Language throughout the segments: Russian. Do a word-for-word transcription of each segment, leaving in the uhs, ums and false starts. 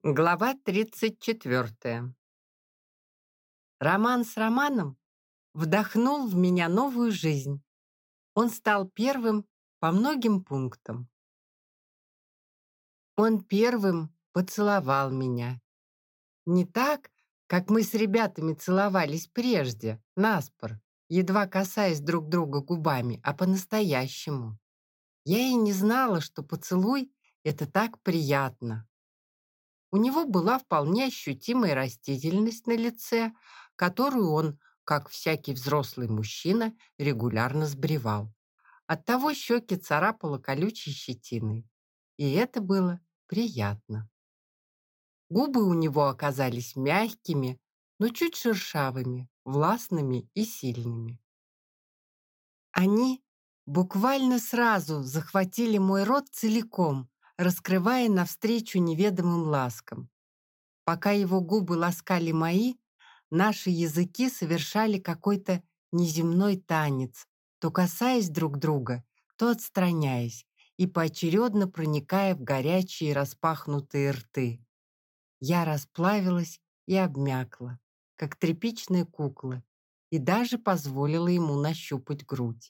Глава тридцать четвертая. Роман с Романом вдохнул в меня новую жизнь. Он стал первым по многим пунктам. Он первым поцеловал меня. Не так, как мы с ребятами целовались прежде, наспор, едва касаясь друг друга губами, а по-настоящему. Я и не знала, что поцелуй — это так приятно. У него была вполне ощутимая растительность на лице, которую он, как всякий взрослый мужчина, регулярно сбривал. Оттого щеки царапало колючей щетиной. И это было приятно. Губы у него оказались мягкими, но чуть шершавыми, властными и сильными. Они буквально сразу захватили мой рот целиком, раскрывая навстречу неведомым ласкам. Пока его губы ласкали мои, наши языки совершали какой-то неземной танец, то касаясь друг друга, то отстраняясь и поочередно проникая в горячие распахнутые рты. Я расплавилась и обмякла, как тряпичная кукла, и даже позволила ему нащупать грудь.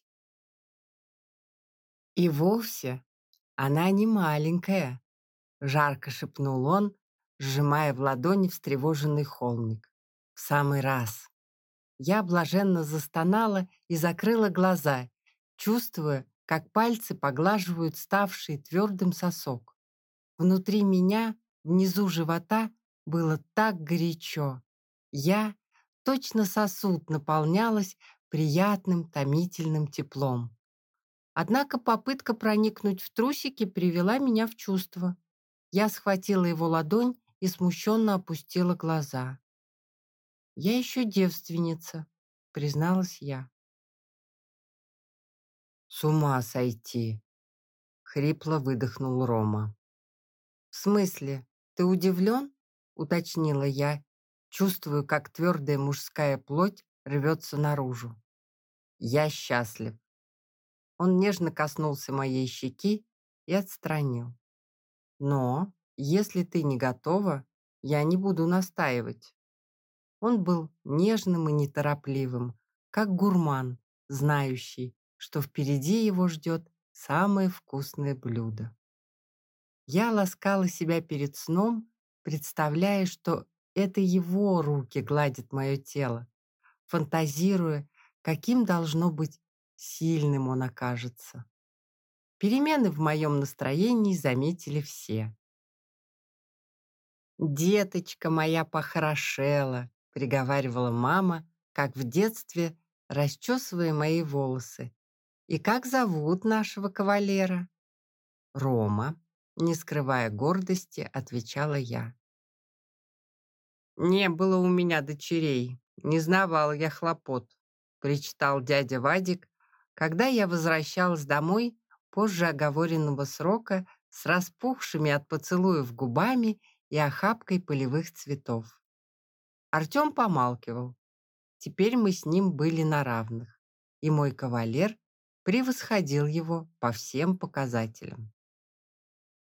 «И вовсе она не маленькая», — жарко шепнул он, сжимая в ладони встревоженный холмик. «В самый раз». Я блаженно застонала и закрыла глаза, чувствуя, как пальцы поглаживают ставший твердым сосок. Внутри меня, внизу живота, было так горячо. Я, точно сосуд, наполнялась приятным томительным теплом. Однако попытка проникнуть в трусики привела меня в чувство. Я схватила его ладонь и смущенно опустила глаза. «Я еще девственница», — призналась я. «С ума сойти!» — хрипло выдохнул Рома. «В смысле, ты удивлен?» — уточнила я, чувствую, как твердая мужская плоть рвется наружу. «Я счастлив». Он нежно коснулся моей щеки и отстранил. «Но, если ты не готова, я не буду настаивать». Он был нежным и неторопливым, как гурман, знающий, что впереди его ждет самое вкусное блюдо. Я ласкала себя перед сном, представляя, что это его руки гладят мое тело, фантазируя, каким должно быть сильным он окажется. Перемены в моем настроении заметили все. «Деточка моя похорошела», — приговаривала мама, как в детстве, расчесывая мои волосы. «И как зовут нашего кавалера?» «Рома», — не скрывая гордости, отвечала я. «Не было у меня дочерей, не знавал я хлопот», — причитал дядя Вадик, когда я возвращалась домой позже оговоренного срока с распухшими от поцелуев губами и охапкой полевых цветов. Артем помалкивал. Теперь мы с ним были на равных, и мой кавалер превосходил его по всем показателям.